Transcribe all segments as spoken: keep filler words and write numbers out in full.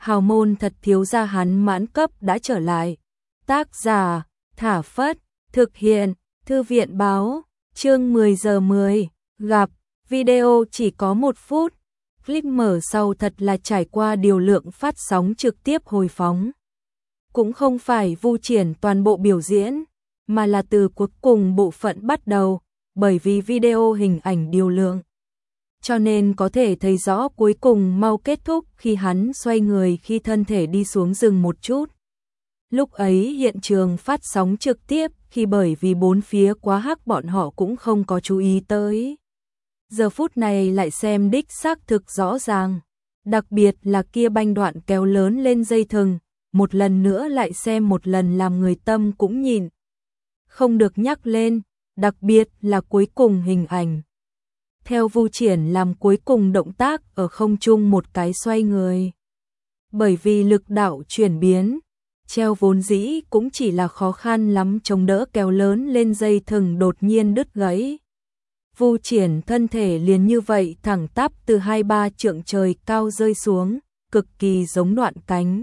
hào môn thật thiếu gia hắn mãn cấp đã trở lại. Tác giả, Thả Phất, thực hiện, Thư viện báo, chương mười giờ mười, gặp, video chỉ có một phút. Clip mở sau thật là trải qua điều lượng phát sóng trực tiếp hồi phóng. Cũng không phải vu triển toàn bộ biểu diễn, mà là từ cuối cùng bộ phận bắt đầu, bởi vì video hình ảnh điều lượng. Cho nên có thể thấy rõ cuối cùng mau kết thúc khi hắn xoay người khi thân thể đi xuống rừng một chút. Lúc ấy hiện trường phát sóng trực tiếp khi bởi vì bốn phía quá hắc bọn họ cũng không có chú ý tới. Giờ phút này lại xem đích xác thực rõ ràng. Đặc biệt là kia banh đoạn kéo lớn lên dây thừng, một lần nữa lại xem một lần làm người tâm cũng nhìn. Không được nhắc lên, đặc biệt là cuối cùng hình ảnh. Theo vu triển làm cuối cùng động tác ở không trung một cái xoay người. Bởi vì lực đạo chuyển biến, treo vốn dĩ cũng chỉ là khó khăn lắm chống đỡ kéo lớn lên dây thừng đột nhiên đứt gãy. Vu triển thân thể liền như vậy thẳng tắp từ hai ba trượng trời cao rơi xuống, cực kỳ giống đoạn cánh.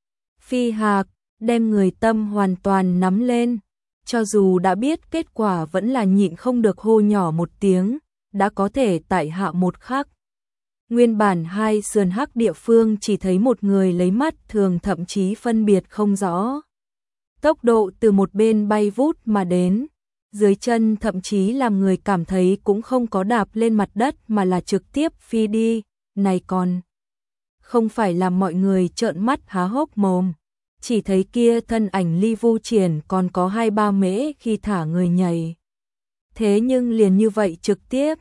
Phi hạc, đem người tâm hoàn toàn nắm lên, cho dù đã biết kết quả vẫn là nhịn không được hô nhỏ một tiếng, đã có thể tại hạ một khắc. Nguyên bản hai sườn hắc địa phương chỉ thấy một người lấy mắt thường thậm chí phân biệt không rõ. Tốc độ từ một bên bay vút mà đến, dưới chân thậm chí làm người cảm thấy cũng không có đạp lên mặt đất mà là trực tiếp phi đi, này còn không phải làm mọi người trợn mắt há hốc mồm, chỉ thấy kia thân ảnh ly vu triển còn có hai ba mễ khi thả người nhảy. Thế nhưng liền như vậy trực tiếp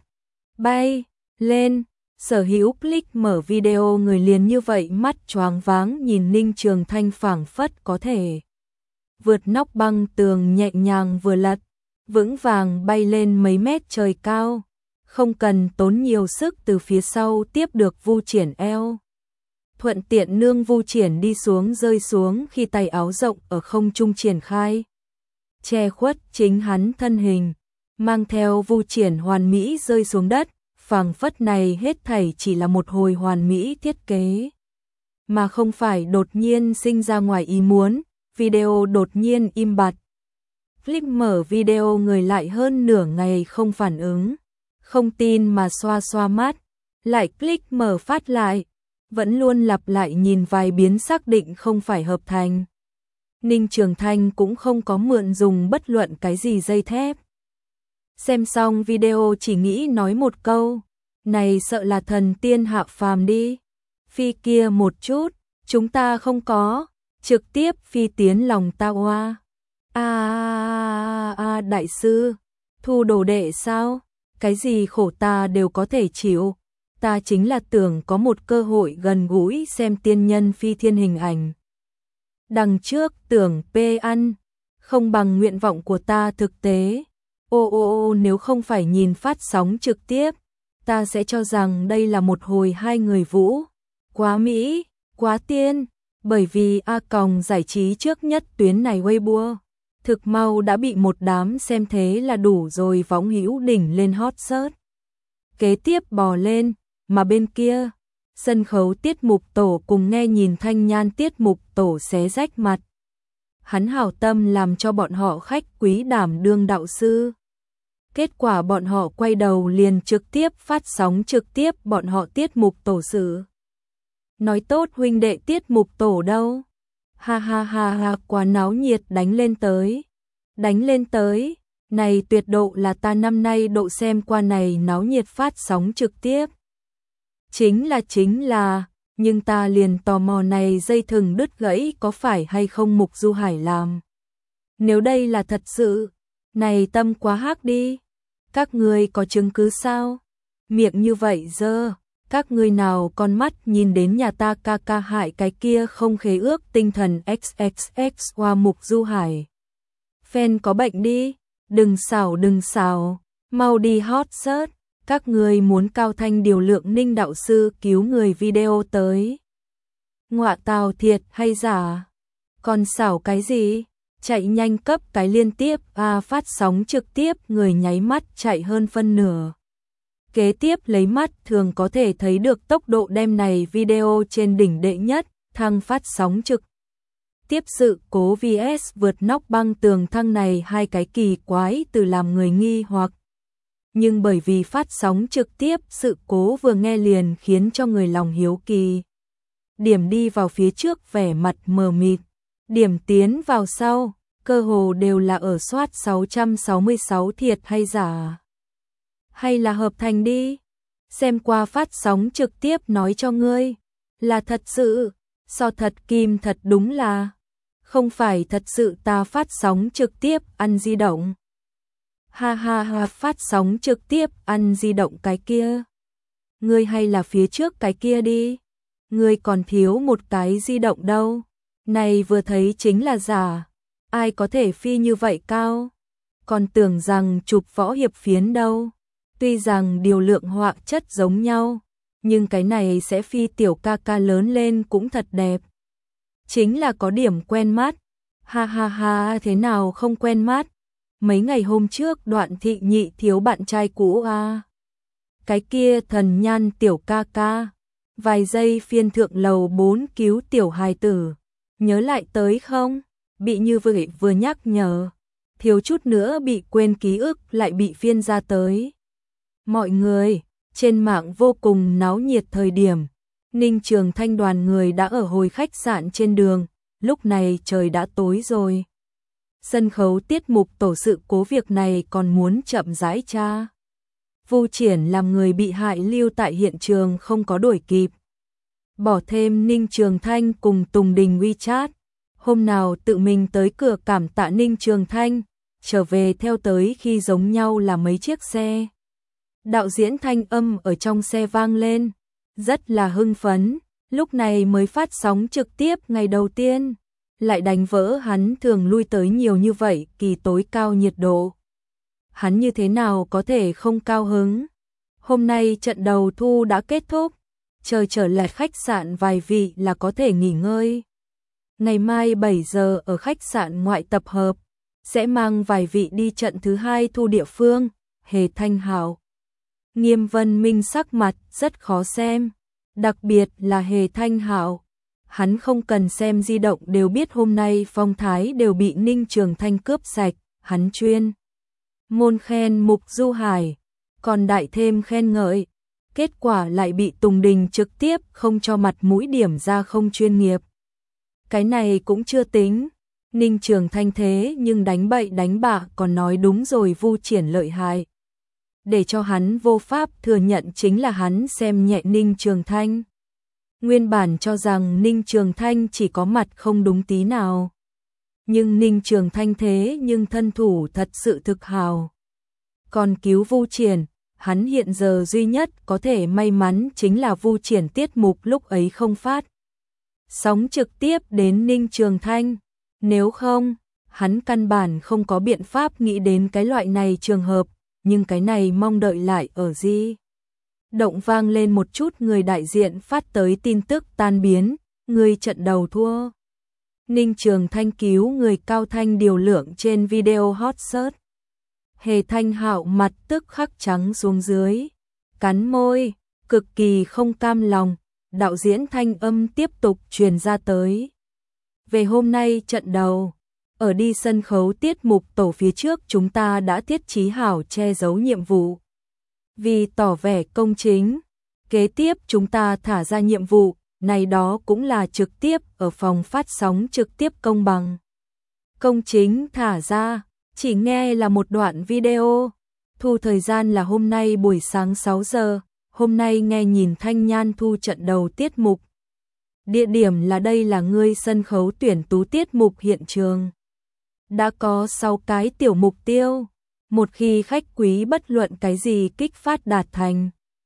bay lên, sở hữu click mở video người liền như vậy mắt choáng váng nhìn Ninh Trường Thanh phảng phất có thể vượt nóc băng tường nhẹ nhàng vừa lật, vững vàng bay lên mấy mét trời cao, không cần tốn nhiều sức từ phía sau tiếp được vu triển eo. Thuận tiện nương vu triển đi xuống rơi xuống khi tay áo rộng ở không trung triển khai, che khuất chính hắn thân hình, mang theo vu triển hoàn mỹ rơi xuống đất, phảng phất này hết thảy chỉ là một hồi hoàn mỹ thiết kế, mà không phải đột nhiên sinh ra ngoài ý muốn. Video đột nhiên im bặt. Clip mở video người lại hơn nửa ngày không phản ứng, không tin mà xoa xoa mắt, lại click mở phát lại, vẫn luôn lặp lại nhìn vài biến xác định không phải hợp thành. Ninh Trường Thanh cũng không có mượn dùng bất luận cái gì dây thép. Xem xong video chỉ nghĩ nói một câu, này sợ là thần tiên hạ phàm đi. Phi kia một chút, chúng ta không có, trực tiếp phi tiến lòng ta oa. A a a đại sư, thu đồ đệ sao? Cái gì khổ ta đều có thể chịu. Ta chính là tưởng có một cơ hội gần gũi xem tiên nhân phi thiên hình ảnh. Đằng trước tưởng pê ăn, không bằng nguyện vọng của ta thực tế. Ô ô ô nếu không phải nhìn phát sóng trực tiếp, ta sẽ cho rằng đây là một hồi hai người vũ. Quá mỹ, quá tiên, bởi vì A Còng giải trí trước nhất tuyến này Weibo. Thực mau đã bị một đám xem thế là đủ rồi võng hữu đỉnh lên hot search. Kế tiếp bò lên, mà bên kia, sân khấu tiết mục tổ cùng nghe nhìn thanh nhan tiết mục tổ xé rách mặt. Hắn hảo tâm làm cho bọn họ khách quý đảm đương đạo sư. Kết quả bọn họ quay đầu liền trực tiếp phát sóng trực tiếp bọn họ tiết mục tổ sự. Nói tốt huynh đệ tiết mục tổ đâu? Ha ha ha ha, quá náo nhiệt, đánh lên tới. Đánh lên tới, này tuyệt độ là ta năm nay độ xem qua này náo nhiệt phát sóng trực tiếp. Chính là chính là, nhưng ta liền tò mò này dây thừng đứt gãy có phải hay không Mục Du Hải làm. Nếu đây là thật sự, này tâm quá hắc đi. Các ngươi có chứng cứ sao? Miệng như vậy dơ, các ngươi nào con mắt nhìn đến nhà ta ca ca hại cái kia không khế ước tinh thần ích ích ích qua Mục Du Hải. Fan có bệnh đi, đừng xảo đừng xảo, mau đi hot search, các ngươi muốn cao thanh điều lượng Ninh đạo sư cứu người video tới. Ngọa tào thiệt hay giả? Còn xảo cái gì? Chạy nhanh cấp cái liên tiếp a phát sóng trực tiếp người nháy mắt chạy hơn phân nửa. Kế tiếp lấy mắt thường có thể thấy được tốc độ đem này video trên đỉnh đệ nhất, thăng phát sóng trực tiếp sự cố vs vượt nóc băng tường thăng này hai cái kỳ quái từ làm người nghi hoặc. Nhưng bởi vì phát sóng trực tiếp sự cố vừa nghe liền khiến cho người lòng hiếu kỳ. Điểm đi vào phía trước vẻ mặt mờ mịt, điểm tiến vào sau, cơ hồ đều là ở soát sáu trăm sáu mươi sáu thiệt hay giả. Hay là hợp thành đi, xem qua phát sóng trực tiếp nói cho ngươi, là thật sự, so thật kim thật đúng là, không phải thật sự ta phát sóng trực tiếp ăn di động. Ha ha ha, phát sóng trực tiếp ăn di động cái kia. Ngươi hay là phía trước cái kia đi, ngươi còn thiếu một cái di động đâu, này vừa thấy chính là giả, ai có thể phi như vậy cao, còn tưởng rằng chụp võ hiệp phiến đâu. Tuy rằng điều lượng họa chất giống nhau, nhưng cái này sẽ phi tiểu ca ca lớn lên cũng thật đẹp. Chính là có điểm quen mắt. Ha ha ha, thế nào không quen mắt? Mấy ngày hôm trước Đoạn Thị Nhị thiếu bạn trai cũ à? Cái kia thần nhan tiểu ca ca, vài giây phiên thượng lầu bốn cứu tiểu hài tử, nhớ lại tới không? Bị như vậy vừa nhắc nhở, thiếu chút nữa bị quên ký ức lại bị phiên ra tới. Mọi người, trên mạng vô cùng náo nhiệt thời điểm, Ninh Trường Thanh đoàn người đã ở hồi khách sạn trên đường, lúc này trời đã tối rồi. Sân khấu tiết mục tổ sự cố việc này còn muốn chậm rãi tra. Vu Triển làm người bị hại lưu tại hiện trường không có đuổi kịp. Bỏ thêm Ninh Trường Thanh cùng Tùng Đình WeChat, hôm nào tự mình tới cửa cảm tạ Ninh Trường Thanh, trở về theo tới khi giống nhau là mấy chiếc xe. Đạo diễn thanh âm ở trong xe vang lên, rất là hưng phấn, lúc này mới phát sóng trực tiếp ngày đầu tiên, lại đánh vỡ hắn thường lui tới nhiều như vậy kỳ tối cao nhiệt độ. Hắn như thế nào có thể không cao hứng? Hôm nay trận đầu thu đã kết thúc, chờ trở lại khách sạn vài vị là có thể nghỉ ngơi. Ngày mai bảy giờ ở khách sạn ngoại tập hợp, sẽ mang vài vị đi trận thứ hai thu địa phương, Hề Thanh Hạo. Nghiêm Vân Minh sắc mặt rất khó xem, đặc biệt là Hề Thanh Hạo. Hắn không cần xem di động đều biết hôm nay phong thái đều bị Ninh Trường Thanh cướp sạch, hắn chuyên môn khen Mục Du Hải, còn đại thêm khen ngợi, kết quả lại bị Tùng Đình trực tiếp không cho mặt mũi điểm ra không chuyên nghiệp. Cái này cũng chưa tính, Ninh Trường Thanh thế nhưng đánh bậy đánh bạ còn nói đúng rồi Vu Triển lợi hại. Để cho hắn vô pháp thừa nhận chính là hắn xem nhẹ Ninh Trường Thanh. Nguyên bản cho rằng Ninh Trường Thanh chỉ có mặt không đúng tí nào. Nhưng Ninh Trường Thanh thế nhưng thân thủ thật sự thực hào. Còn cứu Vu Triển, hắn hiện giờ duy nhất có thể may mắn chính là Vu Triển tiết mục lúc ấy không phát sóng trực tiếp đến Ninh Trường Thanh. Nếu không, hắn căn bản không có biện pháp nghĩ đến cái loại này trường hợp. Nhưng cái này mong đợi lại ở gì? Động vang lên một chút người đại diện phát tới tin tức tan biến, người trận đầu thua. Ninh Trường Thanh cứu người cao thanh điều lượng trên video hot search. Hề Thanh Hạo mặt tức khắc trắng xuống dưới, cắn môi, cực kỳ không cam lòng, đạo diễn thanh âm tiếp tục truyền ra tới. Về hôm nay trận đầu, ở đi sân khấu tiết mục tổ phía trước chúng ta đã thiết trí hảo che giấu nhiệm vụ. Vì tỏ vẻ công chính, kế tiếp chúng ta thả ra nhiệm vụ, này đó cũng là trực tiếp ở phòng phát sóng trực tiếp công bằng. Công chính thả ra, chỉ nghe là một đoạn video, thu thời gian là hôm nay buổi sáng sáu giờ, hôm nay nghe nhìn Thanh Nhan thu trận đầu tiết mục. Địa điểm là đây là ngươi sân khấu tuyển tú tiết mục hiện trường. Đã có sáu cái tiểu mục tiêu, một khi khách quý bất luận cái gì kích phát đạt thành,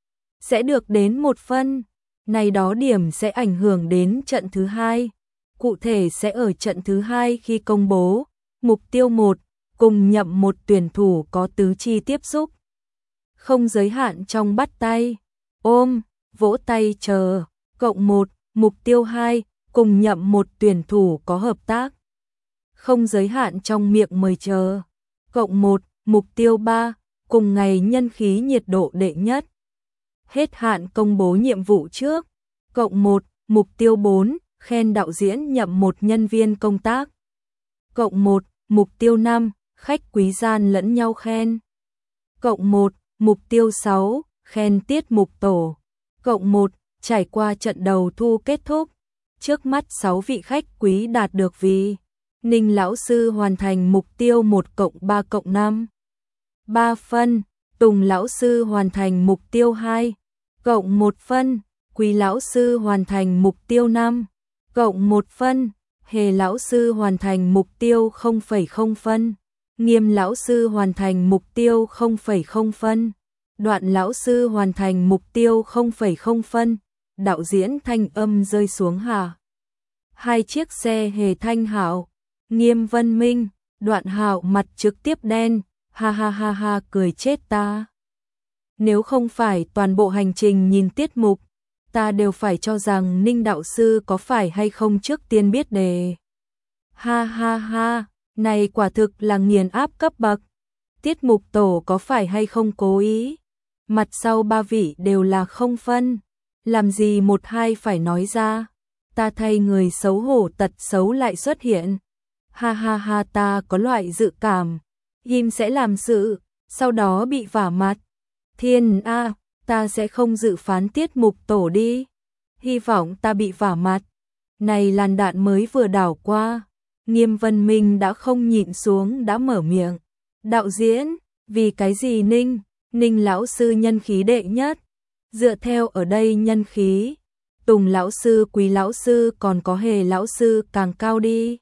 sẽ được đến một phân, này đó điểm sẽ ảnh hưởng đến trận thứ hai. Cụ thể sẽ ở trận thứ hai khi công bố, mục tiêu một, cùng nhậm một tuyển thủ có tứ chi tiếp xúc. Không giới hạn trong bắt tay, ôm, vỗ tay chờ, cộng một, mục tiêu hai, cùng nhậm một tuyển thủ có hợp tác. Không giới hạn trong miệng mời chờ, cộng một, mục tiêu ba, cùng ngày nhân khí nhiệt độ đệ nhất. Hết hạn công bố nhiệm vụ trước, cộng một, mục tiêu bốn, khen đạo diễn nhậm một nhân viên công tác. Cộng một, mục tiêu năm, khách quý gian lẫn nhau khen. Cộng một, mục tiêu sáu, khen tiết mục tổ. Cộng một, trải qua trận đầu thu kết thúc. Trước mắt sáu vị khách quý đạt được vì Ninh lão sư hoàn thành mục tiêu một cộng ba cộng năm. ba phân, Tùng lão sư hoàn thành mục tiêu hai cộng một phân, Quý lão sư hoàn thành mục tiêu năm cộng một phân, Hề lão sư hoàn thành mục tiêu không phẩy không phân, Nghiêm lão sư hoàn thành mục tiêu không phẩy không phân, Đoạn lão sư hoàn thành mục tiêu không phẩy không phân. Đạo diễn thanh âm rơi xuống hạ. Hai chiếc xe Hề Thanh Hạo, Nghiêm Vân Minh, Đoạn Hạo mặt trực tiếp đen, ha ha ha ha cười chết ta. Nếu không phải toàn bộ hành trình nhìn tiết mục, ta đều phải cho rằng Ninh đạo sư có phải hay không trước tiên biết đề. Ha ha ha, này quả thực là nghiền áp cấp bậc. Tiết mục tổ có phải hay không cố ý? Mặt sau ba vị đều là không phân. Làm gì một hai phải nói ra? Ta thay người xấu hổ tật xấu lại xuất hiện. Ha ha ha, ta có loại dự cảm Him sẽ làm sự, sau đó bị vả mặt. Thiên a, ta sẽ không dự phán tiết mục tổ đi. Hy vọng ta bị vả mặt. Này làn đạn mới vừa đảo qua, Nghiêm Vân Minh đã không nhịn xuống đã mở miệng. Đạo diễn, vì cái gì Ninh? Ninh lão sư nhân khí đệ nhất. Dựa theo ở đây nhân khí, Tùng lão sư, Quý lão sư còn có Hề lão sư càng cao đi.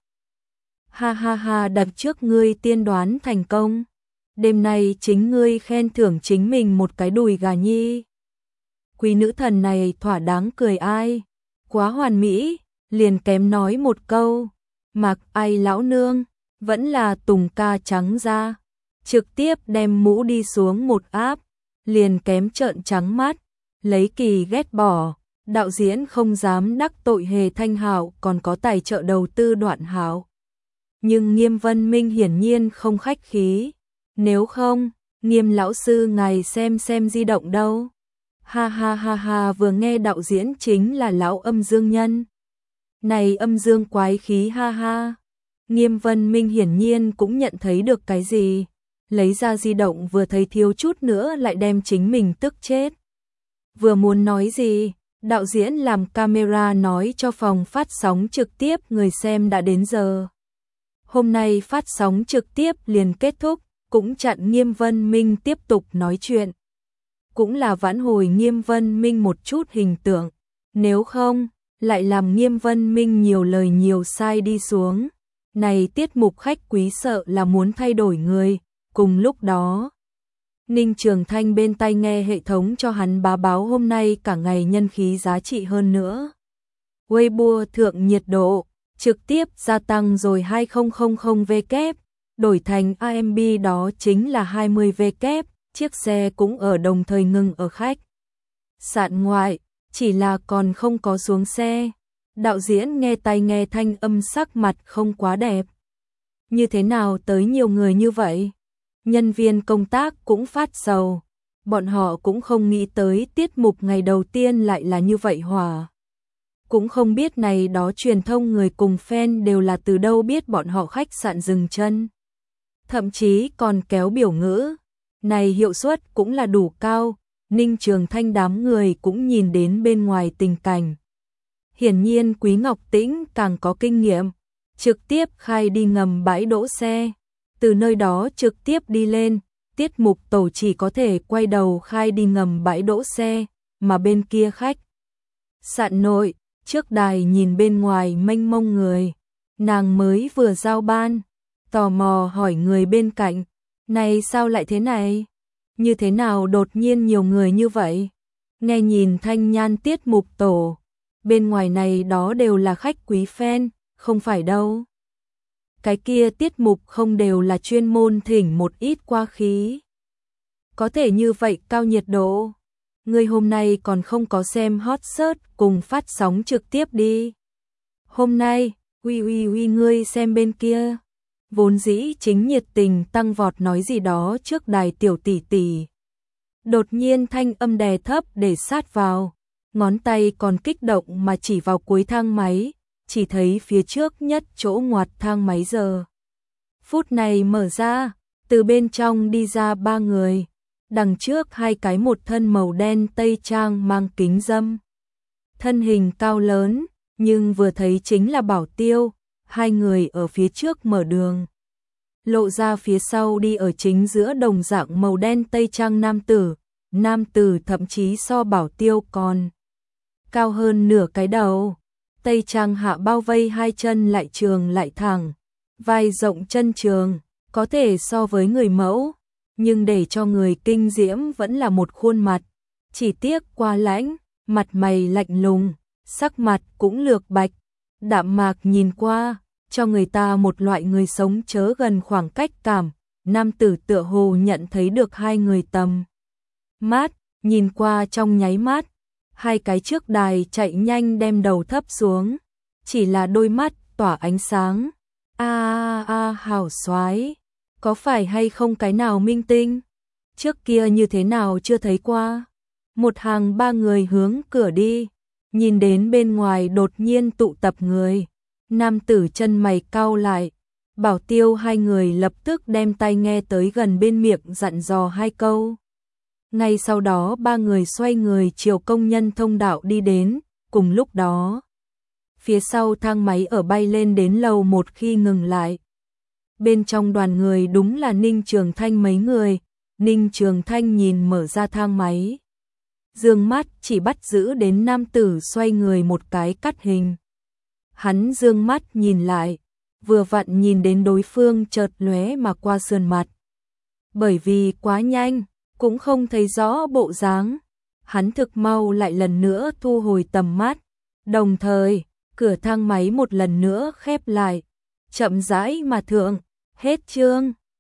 Ha ha ha, đập trước ngươi tiên đoán thành công. Đêm nay chính ngươi khen thưởng chính mình một cái đùi gà nhi. Quý nữ thần này thỏa đáng cười ai. Quá hoàn mỹ, liền kém nói một câu. Mặc ai lão nương, vẫn là Tùng ca trắng ra. Trực tiếp đem mũ đi xuống một áp, liền kém trợn trắng mắt. Lấy kỳ ghét bỏ, đạo diễn không dám đắc tội Hề Thanh Hạo còn có tài trợ đầu tư Đoạn Hạo. Nhưng Nghiêm Vân Minh hiển nhiên không khách khí. Nếu không, Nghiêm lão sư ngài xem xem di động đâu. Ha ha ha ha, vừa nghe đạo diễn chính là lão âm dương nhân. Này âm dương quái khí ha ha. Nghiêm Vân Minh hiển nhiên cũng nhận thấy được cái gì. Lấy ra di động vừa thấy thiếu chút nữa lại đem chính mình tức chết. Vừa muốn nói gì, đạo diễn làm camera nói cho phòng phát sóng trực tiếp người xem đã đến giờ. Hôm nay phát sóng trực tiếp liền kết thúc, cũng chặn Nghiêm Vân Minh tiếp tục nói chuyện. Cũng là vãn hồi Nghiêm Vân Minh một chút hình tượng, nếu không, lại làm Nghiêm Vân Minh nhiều lời nhiều sai đi xuống. Này tiết mục khách quý sợ là muốn thay đổi người, cùng lúc đó. Ninh Trường Thanh bên tai nghe hệ thống cho hắn bá báo hôm nay cả ngày nhân khí giá trị hơn nữa. Weibo thượng nhiệt độ, trực tiếp gia tăng rồi hai nghìn vê kép, đổi thành a em bê đó chính là hai mươi vê kép, chiếc xe cũng ở đồng thời ngừng ở khách sạn ngoại, chỉ là còn không có xuống xe. Đạo diễn nghe tai nghe thanh âm sắc mặt không quá đẹp. Như thế nào tới nhiều người như vậy? Nhân viên công tác cũng phát sầu. Bọn họ cũng không nghĩ tới tiết mục ngày đầu tiên lại là như vậy hòa. Cũng không biết này đó truyền thông người cùng fan đều là từ đâu biết bọn họ khách sạn dừng chân. Thậm chí còn kéo biểu ngữ. Này hiệu suất cũng là đủ cao. Ninh Trường Thanh đám người cũng nhìn đến bên ngoài tình cảnh. Hiển nhiên Quý Ngọc Tĩnh càng có kinh nghiệm. Trực tiếp khai đi ngầm bãi đỗ xe. Từ nơi đó trực tiếp đi lên, tiết mục tổ chỉ có thể quay đầu khai đi ngầm bãi đỗ xe, mà bên kia khách sạn nội, trước đài nhìn bên ngoài mênh mông người. Nàng mới vừa giao ban, tò mò hỏi người bên cạnh, này sao lại thế này? Như thế nào đột nhiên nhiều người như vậy? Nghe nhìn thanh nhan tiết mục tổ, bên ngoài này đó đều là khách quý fan, không phải đâu. Cái kia tiết mục không đều là chuyên môn thỉnh một ít qua khí. Có thể như vậy cao nhiệt độ. Ngươi hôm nay còn không có xem hot search cùng phát sóng trực tiếp đi. Hôm nay, uy uy uy ngươi xem bên kia. Vốn dĩ chính nhiệt tình tăng vọt nói gì đó trước đài tiểu tỷ tỷ. Đột nhiên thanh âm đè thấp để sát vào. Ngón tay còn kích động mà chỉ vào cuối thang máy. chỉ thấy phía trước nhất chỗ ngoặt thang máy giờ phút này mở ra, từ bên trong đi ra ba người, đằng trước hai cái một thân màu đen tây trang mang kính râm. Thân hình cao lớn, nhưng vừa thấy chính là Bảo Tiêu, hai người ở phía trước mở đường. Lộ ra phía sau đi ở chính giữa đồng dạng màu đen tây trang nam tử, nam tử thậm chí so Bảo Tiêu còn cao hơn nửa cái đầu. Tây trang hạ bao vây hai chân lại trường lại thẳng, vai rộng chân trường, có thể so với người mẫu, nhưng để cho người kinh diễm vẫn là một khuôn mặt, chỉ tiếc quá lãnh, mặt mày lạnh lùng, sắc mặt cũng lược bạch, đạm mạc nhìn qua, cho người ta một loại người sống chớ gần khoảng cách cảm. Nam tử tựa hồ nhận thấy được hai người tầm mắt, nhìn qua trong nháy mắt, hai cái trước đài chạy nhanh đem đầu thấp xuống, chỉ là đôi mắt tỏa ánh sáng. A a a hảo soái, có phải hay không cái nào minh tinh? Trước kia như thế nào chưa thấy qua? Một hàng ba người hướng cửa đi, nhìn đến bên ngoài đột nhiên tụ tập người, nam tử chân mày cau lại, Bảo Tiêu hai người lập tức đem tai nghe tới gần bên miệng dặn dò hai câu. Ngay sau đó ba người xoay người chiều công nhân thông đạo đi đến, cùng lúc đó phía sau thang máy ở bay lên đến lầu một khi ngừng lại. Bên trong đoàn người đúng là Ninh Trường Thanh mấy người, Ninh Trường Thanh nhìn mở ra thang máy, dương mắt chỉ bắt giữ đến nam tử xoay người một cái cắt hình. Hắn dương mắt nhìn lại, vừa vặn nhìn đến đối phương chợt lóe mà qua sườn mặt. Bởi vì quá nhanh, cũng không thấy rõ bộ dáng, hắn thực mau lại lần nữa thu hồi tầm mắt, đồng thời, cửa thang máy một lần nữa khép lại, chậm rãi mà thượng, hết chương.